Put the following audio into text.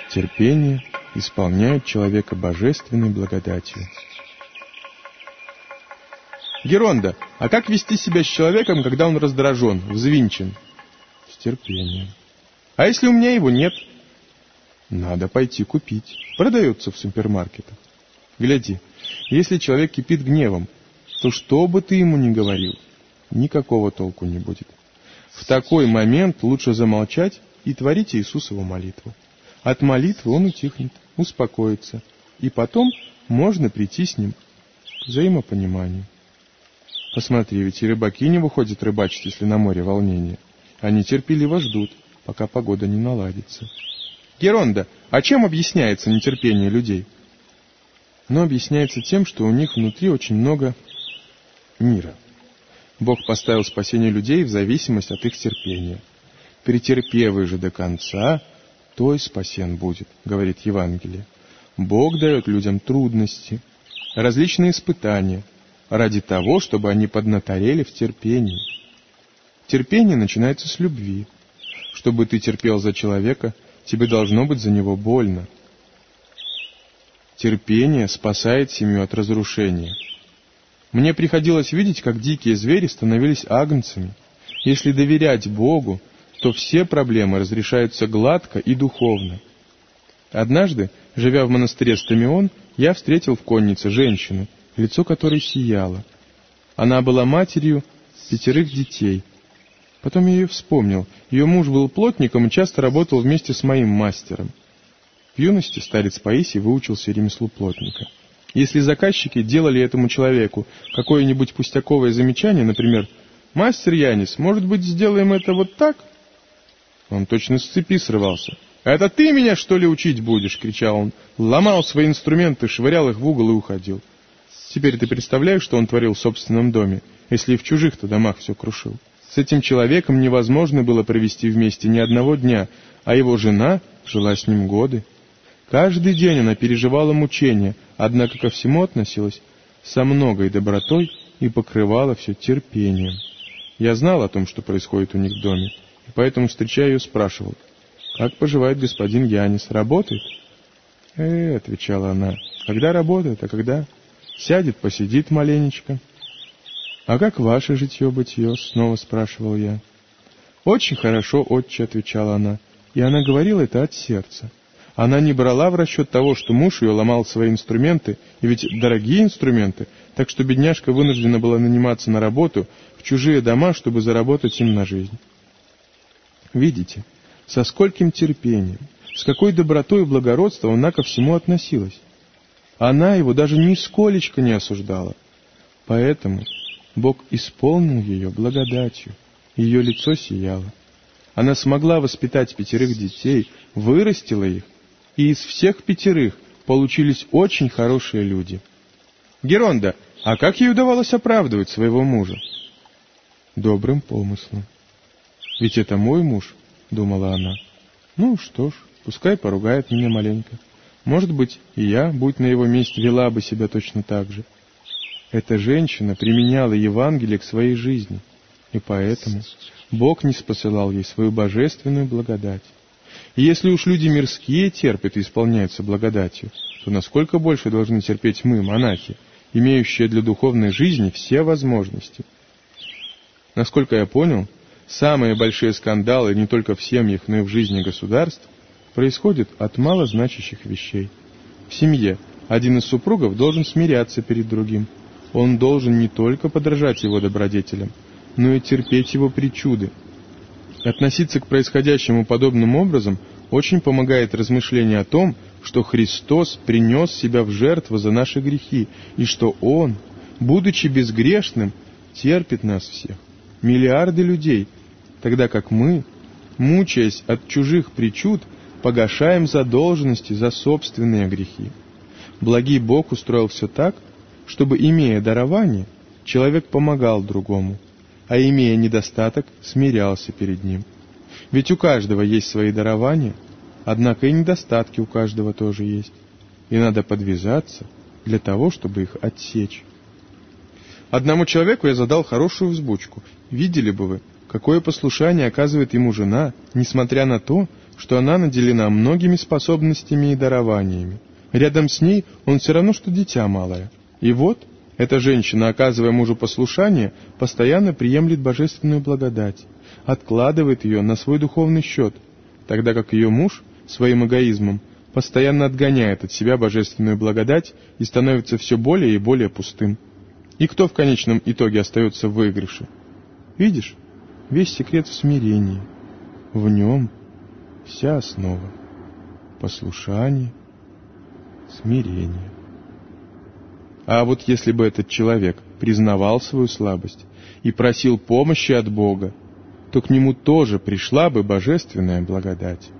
Терпение исполняет человека божественной благодатью. Геронда, а как вести себя с человеком, когда он раздражен, взвинчен? С терпением. А если у меня его нет? Надо пойти купить. Продается в супермаркетах. Гляди, если человек кипит гневом, то что бы ты ему ни говорил, никакого толку не будет. В такой момент лучше замолчать и творить Иисусову молитву. От молитвы он утихнет, успокоится, и потом можно прийти с ним к взаимопониманию. Посмотри, ведь и рыбаки не выходят рыбачить, если на море волнение. Они терпеливо ждут, пока погода не наладится. Геронда, а чем объясняется нетерпение людей? Оно объясняется тем, что у них внутри очень много мира. Бог поставил спасение людей в зависимость от их терпения. «Претерпевый же до конца, той спасен будет», говорит Евангелие. Бог дает людям трудности, различные испытания, ради того, чтобы они поднаторели в терпении. Терпение начинается с любви. Чтобы ты терпел за человека, тебе должно быть за него больно. Терпение спасает семью от разрушения. Мне приходилось видеть, как дикие звери становились агнцами. Если доверять Богу, то все проблемы разрешаются гладко и духовно. Однажды, живя в монастыре Стамион, я встретил в коннице женщину, лицо которой сияло. Она была матерью 5 детей. Потом я ее вспомнил. Ее муж был плотником и часто работал вместе с моим мастером. В юности старец Паисий выучился ремеслу плотника. Если заказчики делали этому человеку какое-нибудь пустяковое замечание, например, «Мастер Янис, может быть, сделаем это вот так?» Он точно с цепи срывался. «Это ты меня, что ли, учить будешь?» — кричал он. Ломал свои инструменты, швырял их в угол и уходил. Теперь ты представляешь, что он творил в собственном доме, если и в чужих-то домах все крушил? С этим человеком невозможно было провести вместе ни одного дня, а его жена жила с ним годы. Каждый день она переживала мучения, однако ко всему относилась со многой добротой и покрывала все терпением. Я знал о том, что происходит у них в доме, и поэтому, встречая ее, спрашивал: «Как поживает господин Янис? Работает?» Отвечала она, «когда работает, а когда сядет, посидит маленечко». «А как ваше житье-бытие?» — снова спрашивал я. «Очень хорошо, отче», — отвечала она, и она говорила это от сердца. Она не брала в расчет того, что муж ее ломал свои инструменты, и ведь дорогие инструменты, так что бедняжка вынуждена была наниматься на работу в чужие дома, чтобы заработать им на жизнь. Видите, со скольким терпением, с какой добротой и благородством она ко всему относилась. Она его даже нисколечко не осуждала. Поэтому Бог исполнил ее благодатью, ее лицо сияло. Она смогла воспитать 5 детей, вырастила их, и из всех 5 получились очень хорошие люди. Геронда, а как ей удавалось оправдывать своего мужа? Добрым помыслом. Ведь это мой муж, думала она. Ну что ж, пускай поругает меня маленько. Может быть, и я, будь на его месте, вела бы себя точно так же. Эта женщина применяла Евангелие к своей жизни, и поэтому Бог ниспосылал ей свою божественную благодать. И если уж люди мирские терпят и исполняются благодатью, то насколько больше должны терпеть мы, монахи, имеющие для духовной жизни все возможности. Насколько я понял, самые большие скандалы не только в семьях, но и в жизни государств происходят от малозначащих вещей. В семье один из супругов должен смиряться перед другим. Он должен не только подражать его добродетелям, но и терпеть его причуды. Относиться к происходящему подобным образом очень помогает размышление о том, что Христос принес себя в жертву за наши грехи, и что Он, будучи безгрешным, терпит нас всех, миллиарды людей, тогда как мы, мучаясь от чужих причуд, погашаем задолженности за собственные грехи. Благий Бог устроил все так, чтобы, имея дарование, человек помогал другому, а имея недостаток, смирялся перед ним. Ведь у каждого есть свои дарования, однако и недостатки у каждого тоже есть, и надо подвязаться для того, чтобы их отсечь. Одному человеку я задал хорошую взбучку. Видели бы вы, какое послушание оказывает ему жена, несмотря на то, что она наделена многими способностями и дарованиями. Рядом с ней он все равно, что дитя малое. И вот эта женщина, оказывая мужу послушание, постоянно приемлет божественную благодать, откладывает ее на свой духовный счет, тогда как ее муж своим эгоизмом постоянно отгоняет от себя божественную благодать и становится все более и более пустым. И кто в конечном итоге остается в выигрыше? Видишь, весь секрет в смирении. В нем вся основа. Послушание, смирение. А вот если бы этот человек признавал свою слабость и просил помощи от Бога, то к нему тоже пришла бы божественная благодать.